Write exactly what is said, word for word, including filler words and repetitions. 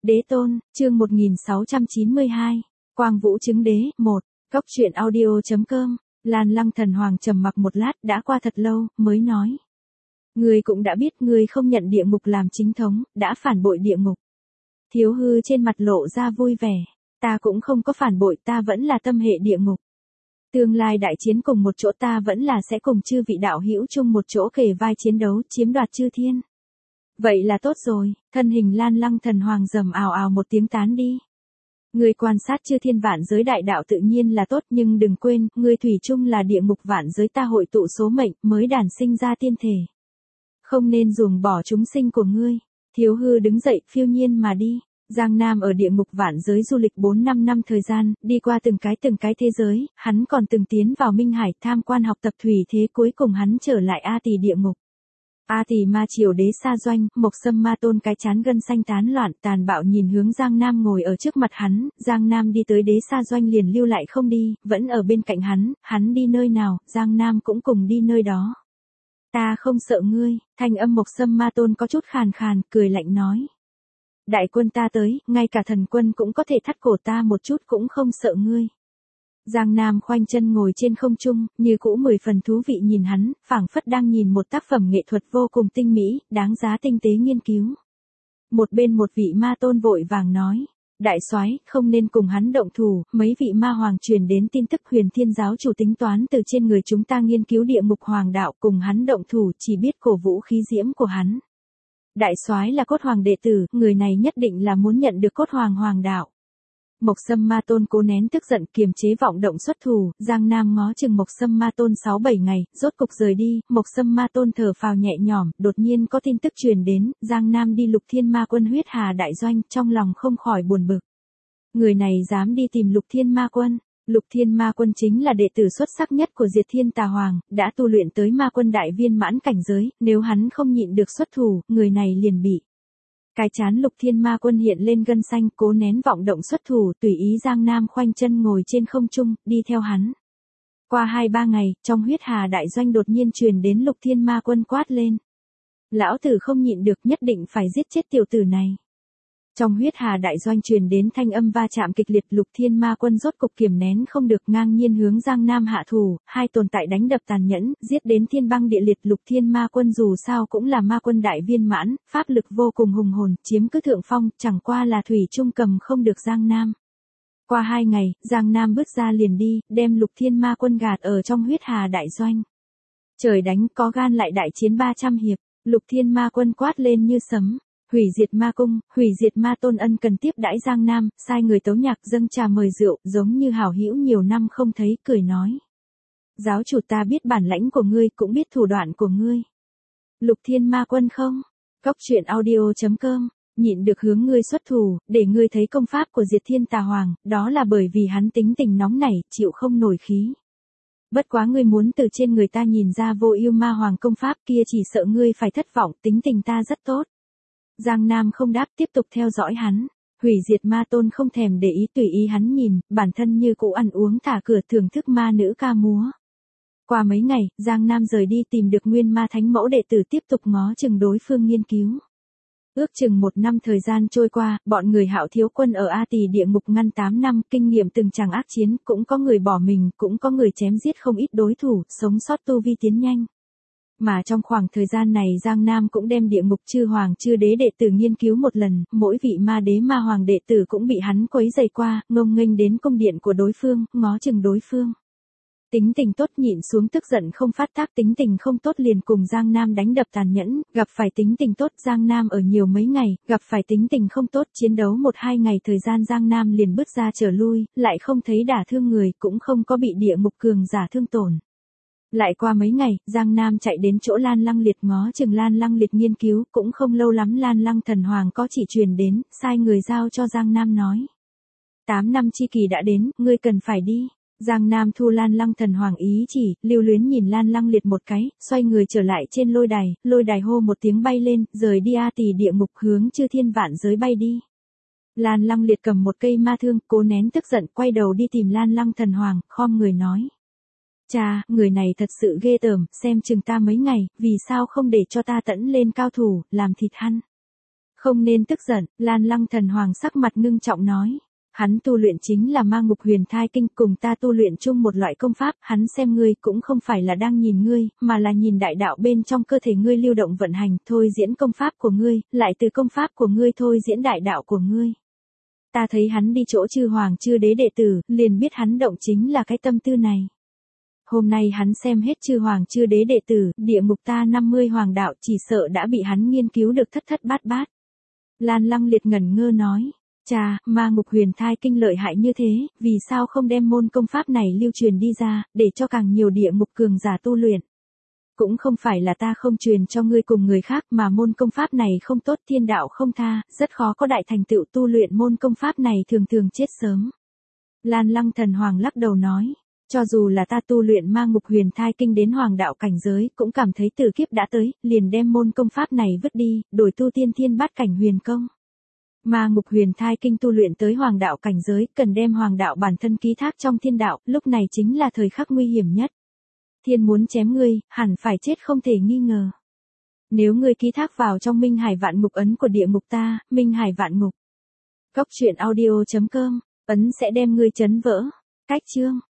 Đế tôn, chương một nghìn sáu trăm chín mươi hai, Quang Vũ chứng đế, một, Cốc truyện audio.com, Lan Lăng Thần Hoàng trầm mặc một lát đã qua thật lâu, mới nói. Ngươi cũng đã biết ngươi không nhận địa ngục làm chính thống, đã phản bội địa ngục. Thiếu hư trên mặt lộ ra vui vẻ, ta cũng không có phản bội, ta vẫn là tâm hệ địa ngục. Tương lai đại chiến cùng một chỗ ta vẫn là sẽ cùng chư vị đạo hữu chung một chỗ kề vai chiến đấu, chiếm đoạt chư thiên. Vậy là tốt rồi, thân hình Lan Lăng Thần Hoàng rầm ào ào một tiếng tán đi. Ngươi quan sát chư thiên vạn giới đại đạo tự nhiên là tốt, nhưng đừng quên, ngươi thủy chung là địa ngục vạn giới ta hội tụ số mệnh mới đản sinh ra tiên thể. Không nên ruồng bỏ chúng sinh của ngươi. Thiếu hư đứng dậy phiêu nhiên mà đi. Giang Nam ở địa ngục vạn giới du lịch bốn năm năm thời gian, đi qua từng cái từng cái thế giới, hắn còn từng tiến vào Minh Hải tham quan học tập thủy thế, cuối cùng hắn trở lại A Tỳ địa ngục. A Tỳ ma triều đế Sa Doanh, Mộc Sâm Ma Tôn cái chán gân xanh tán loạn, tàn bạo nhìn hướng Giang Nam ngồi ở trước mặt hắn, Giang Nam đi tới đế Sa Doanh liền lưu lại không đi, vẫn ở bên cạnh hắn, hắn đi nơi nào, Giang Nam cũng cùng đi nơi đó. Ta không sợ ngươi, thanh âm Mộc Sâm Ma Tôn có chút khàn khàn, cười lạnh nói. Đại quân ta tới, ngay cả thần quân cũng có thể thắt cổ ta một chút cũng không sợ ngươi. Giang Nam khoanh chân ngồi trên không trung, như cũ mười phần thú vị nhìn hắn, phảng phất đang nhìn một tác phẩm nghệ thuật vô cùng tinh mỹ, đáng giá tinh tế nghiên cứu. Một bên một vị ma tôn vội vàng nói, đại soái, không nên cùng hắn động thủ, mấy vị ma hoàng truyền đến tin tức Huyền Thiên giáo chủ tính toán từ trên người chúng ta nghiên cứu địa ngục hoàng đạo, cùng hắn động thủ chỉ biết cổ vũ khí diễm của hắn. Đại soái là cốt hoàng đệ tử, người này nhất định là muốn nhận được cốt hoàng hoàng đạo. Mộc Sâm Ma Tôn cố nén tức giận kiềm chế vọng động xuất thủ, Giang Nam ngó chừng Mộc Sâm Ma Tôn sáu bảy ngày, rốt cục rời đi, Mộc Sâm Ma Tôn thở phào nhẹ nhõm, đột nhiên có tin tức truyền đến, Giang Nam đi Lục Thiên Ma Quân huyết hà đại doanh, trong lòng không khỏi buồn bực. Người này dám đi tìm Lục Thiên Ma Quân, Lục Thiên Ma Quân chính là đệ tử xuất sắc nhất của Diệt Thiên Tà Hoàng, đã tu luyện tới ma quân đại viên mãn cảnh giới, nếu hắn không nhịn được xuất thủ, người này liền bị. Cái chán Lục Thiên Ma Quân hiện lên gân xanh, cố nén vọng động xuất thủ, tùy ý Giang Nam khoanh chân ngồi trên không trung, đi theo hắn. Qua hai ba ngày, trong huyết hà đại doanh đột nhiên truyền đến Lục Thiên Ma Quân quát lên. Lão tử không nhịn được, nhất định phải giết chết tiểu tử này. Trong huyết hà đại doanh truyền đến thanh âm va chạm kịch liệt, Lục Thiên Ma Quân rốt cục kiềm nén không được, ngang nhiên hướng Giang Nam hạ thủ, hai tồn tại đánh đập tàn nhẫn, giết đến thiên băng địa liệt. Lục Thiên Ma Quân dù sao cũng là ma quân đại viên mãn, pháp lực vô cùng hùng hồn, chiếm cứ thượng phong, chẳng qua là thủy trung cầm không được Giang Nam. Qua hai ngày, Giang Nam bước ra liền đi, đem Lục Thiên Ma Quân gạt ở trong huyết hà đại doanh. Trời đánh, có gan lại đại chiến ba trăm hiệp, Lục Thiên Ma Quân quát lên như sấm. Hủy diệt ma cung, hủy diệt ma tôn ân cần tiếp đãi Giang Nam, sai người tấu nhạc dâng trà mời rượu, giống như hảo hữu nhiều năm không thấy, cười nói. Giáo chủ ta biết bản lãnh của ngươi, cũng biết thủ đoạn của ngươi. Lục Thiên Ma Quân không? Cốc truyện audio.com, nhịn được hướng ngươi xuất thủ, để ngươi thấy công pháp của Diệt Thiên Tà Hoàng, đó là bởi vì hắn tính tình nóng nảy, chịu không nổi khí. Bất quá ngươi muốn từ trên người ta nhìn ra vô ưu ma hoàng công pháp kia, chỉ sợ ngươi phải thất vọng, tính tình ta rất tốt. Giang Nam không đáp, tiếp tục theo dõi hắn. Hủy diệt ma tôn không thèm để ý, tùy ý hắn nhìn, bản thân như cũ ăn uống thả cửa thưởng thức ma nữ ca múa. Qua mấy ngày, Giang Nam rời đi tìm được nguyên ma thánh mẫu đệ tử, tiếp tục ngó chừng đối phương nghiên cứu. Ước chừng một năm thời gian trôi qua, bọn người Hạo Thiếu Quân ở A Tỳ địa ngục ngăn tám năm, kinh nghiệm từng tràng ác chiến, cũng có người bỏ mình, cũng có người chém giết không ít đối thủ, sống sót tu vi tiến nhanh. Mà trong khoảng thời gian này Giang Nam cũng đem địa ngục chư hoàng chư đế đệ tử nghiên cứu một lần, mỗi vị ma đế ma hoàng đệ tử cũng bị hắn quấy rầy qua, ngông nghênh đến cung điện của đối phương, ngó chừng đối phương. Tính tình tốt nhịn xuống tức giận không phát tác, tính tình không tốt liền cùng Giang Nam đánh đập tàn nhẫn, gặp phải tính tình tốt Giang Nam ở nhiều mấy ngày, gặp phải tính tình không tốt chiến đấu một hai ngày thời gian Giang Nam liền bước ra trở lui, lại không thấy đả thương người, cũng không có bị địa ngục cường giả thương tổn. Lại qua mấy ngày, Giang Nam chạy đến chỗ Lan Lăng Liệt ngó chừng Lan Lăng Liệt nghiên cứu, cũng không lâu lắm Lan Lăng Thần Hoàng có chỉ truyền đến, sai người giao cho Giang Nam nói. Tám năm chi kỳ đã đến, ngươi cần phải đi. Giang Nam thu Lan Lăng Thần Hoàng ý chỉ, lưu luyến nhìn Lan Lăng Liệt một cái, xoay người trở lại trên lôi đài, lôi đài hô một tiếng bay lên, rời đi A Tỳ địa ngục hướng chư thiên vạn giới bay đi. Lan Lăng Liệt cầm một cây ma thương, cố nén tức giận, quay đầu đi tìm Lan Lăng Thần Hoàng, khom người nói. Cha, người này thật sự ghê tởm, xem chừng ta mấy ngày, vì sao không để cho ta tẫn lên cao thủ, làm thịt hắn. Không nên tức giận, Lan Lăng Thần Hoàng sắc mặt ngưng trọng nói. Hắn tu luyện chính là ma ngục huyền thai kinh, cùng ta tu luyện chung một loại công pháp, hắn xem ngươi cũng không phải là đang nhìn ngươi, mà là nhìn đại đạo bên trong cơ thể ngươi lưu động vận hành, thôi diễn công pháp của ngươi, lại từ công pháp của ngươi thôi diễn đại đạo của ngươi. Ta thấy hắn đi chỗ chư hoàng chư đế đệ tử, liền biết hắn động chính là cái tâm tư này. Hôm nay hắn xem hết chư hoàng chư đế đệ tử, địa ngục ta năm mươi hoàng đạo chỉ sợ đã bị hắn nghiên cứu được thất thất bát bát. Lan Lăng Liệt ngẩn ngơ nói. Chà, ma ngục huyền thai kinh lợi hại như thế, vì sao không đem môn công pháp này lưu truyền đi ra, để cho càng nhiều địa ngục cường giả tu luyện. Cũng không phải là ta không truyền cho ngươi cùng người khác, mà môn công pháp này không tốt, thiên đạo không tha, rất khó có đại thành tựu tu luyện môn công pháp này, thường thường chết sớm. Lan Lăng Thần Hoàng lắc đầu nói, cho dù là ta tu luyện ma ngục huyền thai kinh đến hoàng đạo cảnh giới, cũng cảm thấy tử kiếp đã tới, liền đem môn công pháp này vứt đi, đổi tu tiên thiên bát cảnh huyền công. Ma ngục huyền thai kinh tu luyện tới hoàng đạo cảnh giới, cần đem hoàng đạo bản thân ký thác trong thiên đạo, lúc này chính là thời khắc nguy hiểm nhất. Thiên muốn chém ngươi, hẳn phải chết không thể nghi ngờ. Nếu ngươi ký thác vào trong Minh Hải Vạn Ngục ấn của địa ngục ta, Minh Hải Vạn Ngục. Góc truyện audio chấm com, ấn sẽ đem ngươi chấn vỡ. Cách chương